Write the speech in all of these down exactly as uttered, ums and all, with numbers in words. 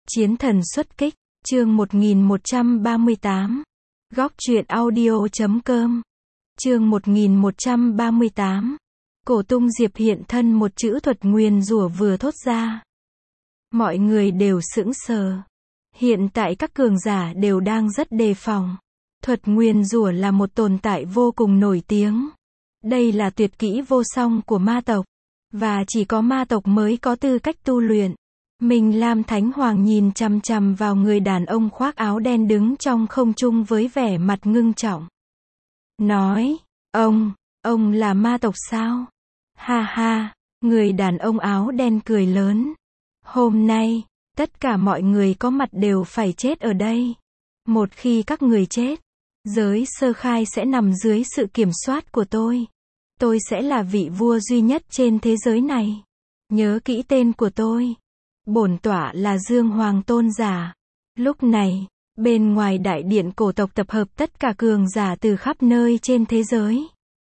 Chiến thần xuất kích, chương một nghìn một trăm ba mươi tám. Góc truyện audio chấm com. Chương một nghìn một trăm ba mươi tám. Cổ tung diệp hiện thân, một chữ thuật nguyền rủa vừa thốt ra. Mọi người đều sững sờ. Hiện tại các cường giả đều đang rất đề phòng. Thuật nguyền rủa là một tồn tại vô cùng nổi tiếng. Đây là tuyệt kỹ vô song của ma tộc. Và chỉ có ma tộc mới có tư cách tu luyện. Minh Lam Thánh Hoàng nhìn chằm chằm vào người đàn ông khoác áo đen đứng trong không trung với vẻ mặt ngưng trọng. Nói, ông, ông là ma tộc sao? Ha ha, người đàn ông áo đen cười lớn. Hôm nay, tất cả mọi người có mặt đều phải chết ở đây. Một khi các người chết, giới sơ khai sẽ nằm dưới sự kiểm soát của tôi. Tôi sẽ là vị vua duy nhất trên thế giới này. Nhớ kỹ tên của tôi. Bổn tọa là Dương Hoàng Tôn Giả. Lúc này, bên ngoài đại điện cổ tộc tập hợp tất cả cường giả từ khắp nơi trên thế giới.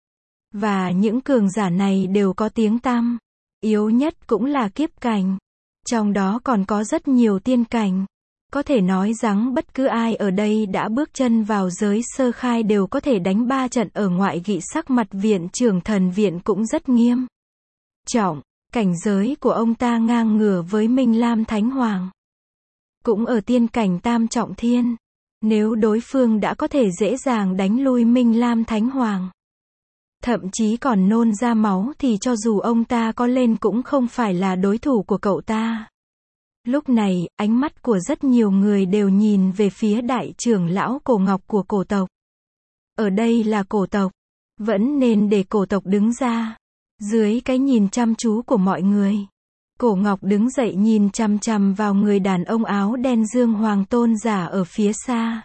Và những cường giả này đều có tiếng tăm. Yếu nhất cũng là kiếp cảnh. Trong đó còn có rất nhiều tiên cảnh. Có thể nói rằng bất cứ ai ở đây đã bước chân vào giới sơ khai đều có thể đánh ba trận ở ngoại nghị. Sắc mặt viện trưởng thần viện cũng rất nghiêm trọng. Cảnh giới của ông ta ngang ngửa với Minh Lam Thánh Hoàng. Cũng ở tiên cảnh tam trọng thiên. Nếu đối phương đã có thể dễ dàng đánh lui Minh Lam Thánh Hoàng, thậm chí còn nôn ra máu, thì cho dù ông ta có lên cũng không phải là đối thủ của cậu ta. Lúc này, ánh mắt của rất nhiều người đều nhìn về phía đại trưởng lão Cổ Ngọc của cổ tộc. Ở đây là cổ tộc. Vẫn nên để cổ tộc đứng ra. Dưới cái nhìn chăm chú của mọi người, Cổ Ngọc đứng dậy nhìn chằm chằm vào người đàn ông áo đen Dương Hoàng Tôn Giả ở phía xa.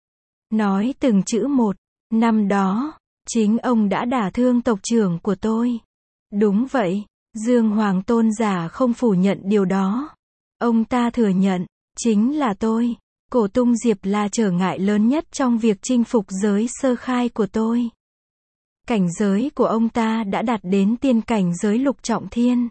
Nói từng chữ một. Năm đó, chính ông đã đả thương tộc trưởng của tôi. Đúng vậy, Dương Hoàng Tôn Giả không phủ nhận điều đó. Ông ta thừa nhận, chính là tôi. Cổ tung diệp là trở ngại lớn nhất trong việc chinh phục giới sơ khai của tôi. Cảnh giới của ông ta đã đạt đến tiên cảnh giới lục trọng thiên.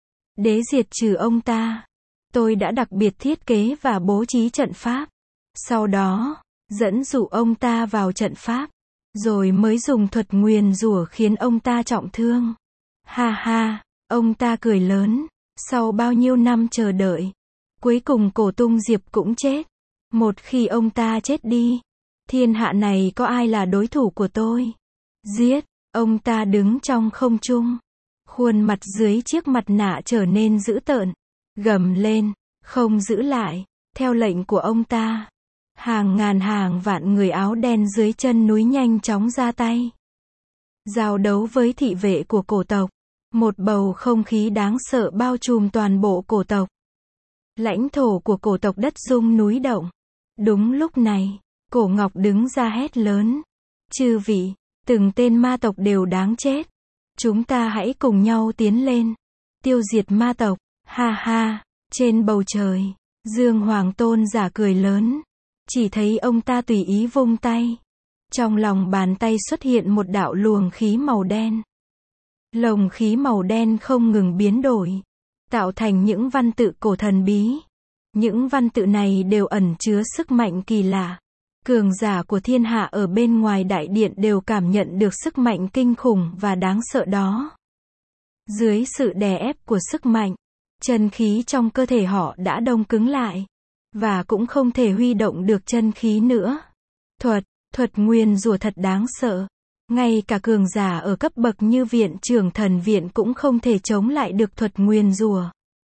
Để diệt trừ ông ta, tôi đã đặc biệt thiết kế và bố trí trận pháp. Sau đó, dẫn dụ ông ta vào trận pháp, rồi mới dùng thuật nguyền rủa khiến ông ta trọng thương. Ha ha, ông ta cười lớn. Sau bao nhiêu năm chờ đợi, cuối cùng cổ tung diệp cũng chết. Một khi ông ta chết đi, thiên hạ này có ai là đối thủ của tôi? Giết! Ông ta đứng trong không trung. Khuôn mặt dưới chiếc mặt nạ trở nên dữ tợn. Gầm lên, không giữ lại. Theo lệnh của ông ta, hàng ngàn hàng vạn người áo đen dưới chân núi nhanh chóng ra tay. Giao đấu với thị vệ của cổ tộc. Một bầu không khí đáng sợ bao trùm toàn bộ cổ tộc. Lãnh thổ của cổ tộc đất rung núi động. Đúng lúc này, Cổ Ngọc đứng ra hét lớn. Chư vị, từng tên ma tộc đều đáng chết. Chúng ta hãy cùng nhau tiến lên. Tiêu diệt ma tộc. Ha ha, trên bầu trời, Dương Hoàng Tôn Giả cười lớn. Chỉ thấy ông ta tùy ý vung tay. Trong lòng bàn tay xuất hiện một đạo luồng khí màu đen. Lồng khí màu đen không ngừng biến đổi, tạo thành những văn tự cổ thần bí. Những văn tự này đều ẩn chứa sức mạnh kỳ lạ. Cường giả của thiên hạ ở bên ngoài đại điện đều cảm nhận được sức mạnh kinh khủng và đáng sợ đó. Dưới sự đè ép của sức mạnh, chân khí trong cơ thể họ đã đông cứng lại, và cũng không thể huy động được chân khí nữa. Thuật, thuật nguyền rủa thật đáng sợ. Ngay cả cường giả ở cấp bậc như viện trưởng thần viện cũng không thể chống lại được thuật nguyền rủa.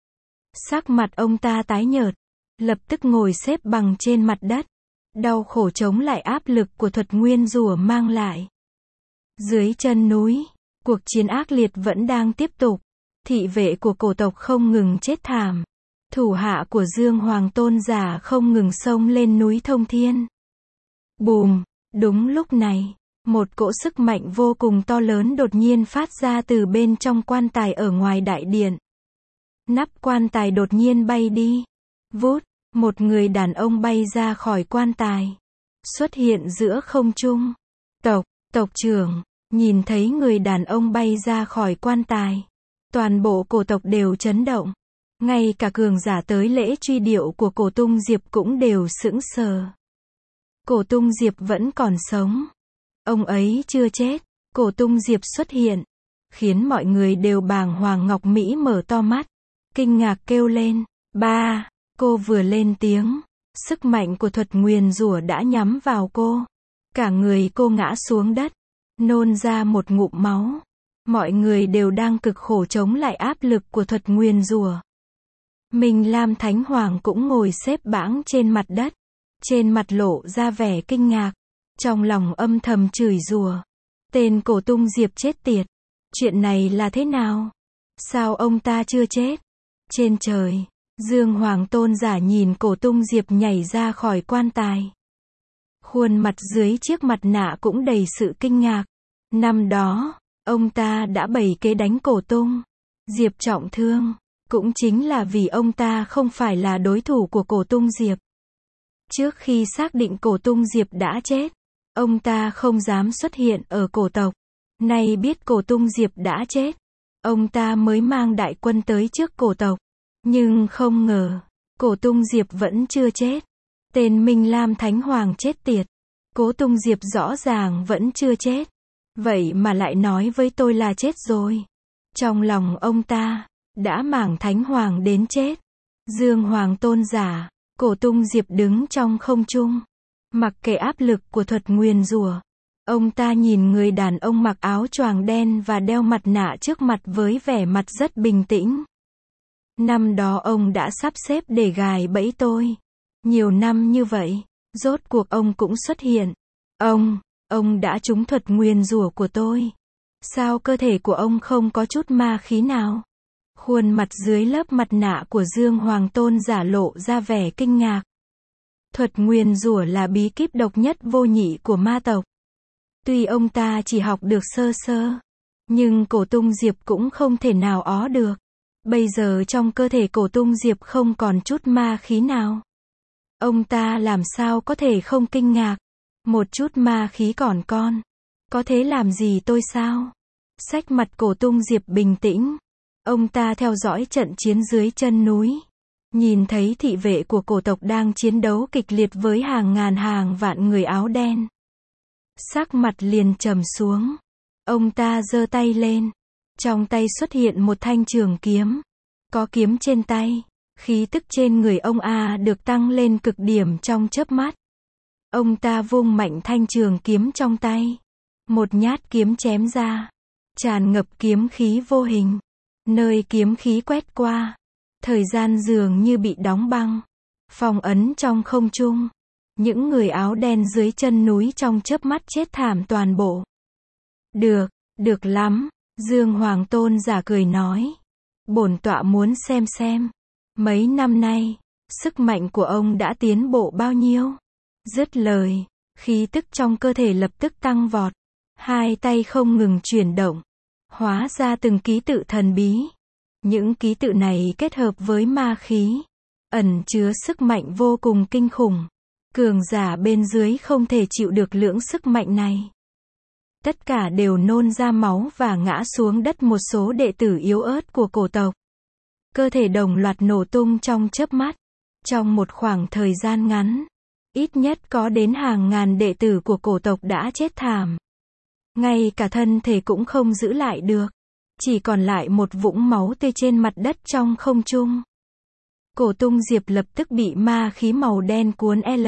Sắc mặt ông ta tái nhợt, lập tức ngồi xếp bằng trên mặt đất. Đau khổ chống lại áp lực của thuật nguyên rủa mang lại. Dưới chân núi, cuộc chiến ác liệt vẫn đang tiếp tục. Thị vệ của cổ tộc không ngừng chết thảm. Thủ hạ của Dương Hoàng Tôn Giả không ngừng xông lên núi Thông Thiên. Bùm! Đúng lúc này, một cỗ sức mạnh vô cùng to lớn đột nhiên phát ra từ bên trong quan tài ở ngoài đại điện. Nắp quan tài đột nhiên bay đi. Vút! Một người đàn ông bay ra khỏi quan tài, xuất hiện giữa không trung. Tộc, tộc trưởng, nhìn thấy người đàn ông bay ra khỏi quan tài, toàn bộ cổ tộc đều chấn động. Ngay cả cường giả tới lễ truy điệu của Cổ Tung Diệp cũng đều sững sờ. Cổ Tung Diệp vẫn còn sống. Ông ấy chưa chết. Cổ Tung Diệp xuất hiện, khiến mọi người đều bàng hoàng. Ngọc Mỹ mở to mắt, kinh ngạc kêu lên, ba, cô vừa lên tiếng, sức mạnh của thuật nguyền rủa đã nhắm vào cô. Cả người cô ngã xuống đất, nôn ra một ngụm máu. Mọi người đều đang cực khổ chống lại áp lực của thuật nguyền rủa. Minh Lam Thánh Hoàng cũng ngồi xếp bãng trên mặt đất, trên mặt lộ ra vẻ kinh ngạc, trong lòng âm thầm chửi rủa. Tên Cổ Tung Diệp chết tiệt. Chuyện này là thế nào? Sao ông ta chưa chết? Trên trời, Dương Hoàng Tôn giả nhìn Cổ Tung Diệp nhảy ra khỏi quan tài. Khuôn mặt dưới chiếc mặt nạ cũng đầy sự kinh ngạc. Năm đó, ông ta đã bày kế đánh Cổ Tung Diệp trọng thương. Cũng chính là vì ông ta không phải là đối thủ của Cổ Tung Diệp. Trước khi xác định Cổ Tung Diệp đã chết, ông ta không dám xuất hiện ở cổ tộc. Nay biết Cổ Tung Diệp đã chết, ông ta mới mang đại quân tới trước cổ tộc. Nhưng không ngờ, Cổ Tung Diệp vẫn chưa chết. Tên Minh Lam Thánh Hoàng chết tiệt. Cổ Tung Diệp rõ ràng vẫn chưa chết. Vậy mà lại nói với tôi là chết rồi. Trong lòng ông ta, đã mảng Thánh Hoàng đến chết. Dương Hoàng Tôn giả, Cổ Tung Diệp đứng trong không trung. Mặc kệ áp lực của thuật nguyền rủa, ông ta nhìn người đàn ông mặc áo choàng đen và đeo mặt nạ trước mặt với vẻ mặt rất bình tĩnh. Năm đó ông đã sắp xếp để gài bẫy tôi. Nhiều năm như vậy, rốt cuộc ông cũng xuất hiện. Ông, ông đã trúng thuật nguyền rủa của tôi. Sao cơ thể của ông không có chút ma khí nào? Khuôn mặt dưới lớp mặt nạ của Dương Hoàng Tôn giả lộ ra vẻ kinh ngạc. Thuật nguyền rủa là bí kíp độc nhất vô nhị của ma tộc. Tuy ông ta chỉ học được sơ sơ, nhưng Cổ Tung Diệp cũng không thể nào ó được. Bây giờ trong cơ thể Cổ Tung Diệp không còn chút ma khí nào. Ông ta làm sao có thể không kinh ngạc? Một chút ma khí còn con. Có thế làm gì tôi sao? Sắc mặt Cổ Tung Diệp bình tĩnh. Ông ta theo dõi trận chiến dưới chân núi. Nhìn thấy thị vệ của cổ tộc đang chiến đấu kịch liệt với hàng ngàn hàng vạn người áo đen. Sắc mặt liền trầm xuống. Ông ta giơ tay lên. Trong tay xuất hiện một thanh trường kiếm. Có kiếm trên tay. Khí tức trên người ông A được tăng lên cực điểm trong chớp mắt. Ông ta vung mạnh thanh trường kiếm trong tay. Một nhát kiếm chém ra. Tràn ngập kiếm khí vô hình. Nơi kiếm khí quét qua, thời gian dường như bị đóng băng, phong ấn trong không trung. Những người áo đen dưới chân núi trong chớp mắt chết thảm toàn bộ. Được, được lắm, Dương Hoàng Tôn giả cười nói. Bổn tọa muốn xem xem, mấy năm nay, sức mạnh của ông đã tiến bộ bao nhiêu. Dứt lời, khí tức trong cơ thể lập tức tăng vọt. Hai tay không ngừng chuyển động. Hóa ra từng ký tự thần bí. Những ký tự này kết hợp với ma khí, ẩn chứa sức mạnh vô cùng kinh khủng. Cường giả bên dưới không thể chịu được lưỡng sức mạnh này. Tất cả đều nôn ra máu và ngã xuống đất. Một số đệ tử yếu ớt của cổ tộc, cơ thể đồng loạt nổ tung trong chớp mắt. Trong một khoảng thời gian ngắn, ít nhất có đến hàng ngàn đệ tử của cổ tộc đã chết thảm. Ngay cả thân thể cũng không giữ lại được. Chỉ còn lại một vũng máu tươi trên mặt đất trong không trung. Cổ Tung Diệp lập tức bị ma khí màu đen cuốn L.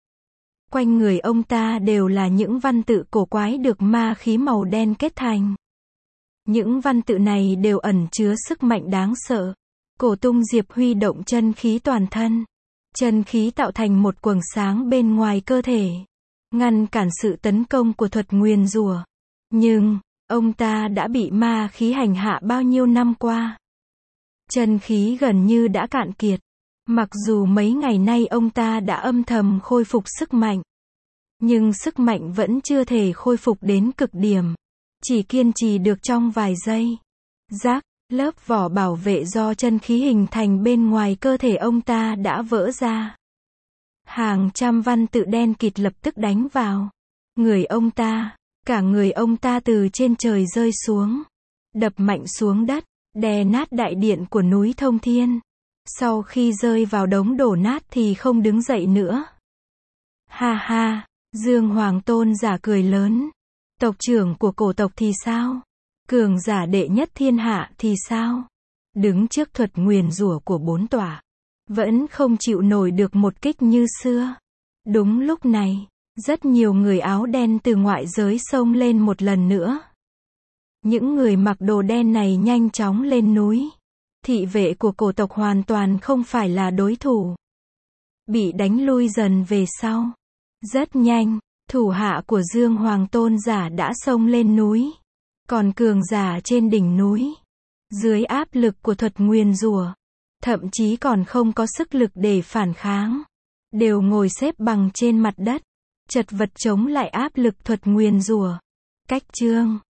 Quanh người ông ta đều là những văn tự cổ quái được ma khí màu đen kết thành. Những văn tự này đều ẩn chứa sức mạnh đáng sợ. Cổ Tung Diệp huy động chân khí toàn thân. Chân khí tạo thành một quầng sáng bên ngoài cơ thể, ngăn cản sự tấn công của thuật nguyền rủa. Nhưng, ông ta đã bị ma khí hành hạ bao nhiêu năm qua. Chân khí gần như đã cạn kiệt. Mặc dù mấy ngày nay ông ta đã âm thầm khôi phục sức mạnh, nhưng sức mạnh vẫn chưa thể khôi phục đến cực điểm. Chỉ kiên trì được trong vài giây. Rác, lớp vỏ bảo vệ do chân khí hình thành bên ngoài cơ thể ông ta đã vỡ ra. Hàng trăm văn tự đen kịt lập tức đánh vào người ông ta. Cả người ông ta từ trên trời rơi xuống, đập mạnh xuống đất, đè nát đại điện của núi Thông Thiên. Sau khi rơi vào đống đổ nát thì không đứng dậy nữa. Ha ha, Dương Hoàng Tôn giả cười lớn. Tộc trưởng của cổ tộc thì sao? Cường giả đệ nhất thiên hạ thì sao? Đứng trước thuật nguyền rủa của bốn tòa, vẫn không chịu nổi được một kích như xưa. Đúng lúc này, rất nhiều người áo đen từ ngoại giới xông lên một lần nữa. Những người mặc đồ đen này nhanh chóng lên núi. Thị vệ của cổ tộc hoàn toàn không phải là đối thủ. Bị đánh lui dần về sau. Rất nhanh, thủ hạ của Dương Hoàng Tôn giả đã xông lên núi. Còn cường giả trên đỉnh núi, dưới áp lực của thuật nguyền rủa, thậm chí còn không có sức lực để phản kháng, đều ngồi xếp bằng trên mặt đất, chật vật chống lại áp lực thuật nguyền rủa. Cách chương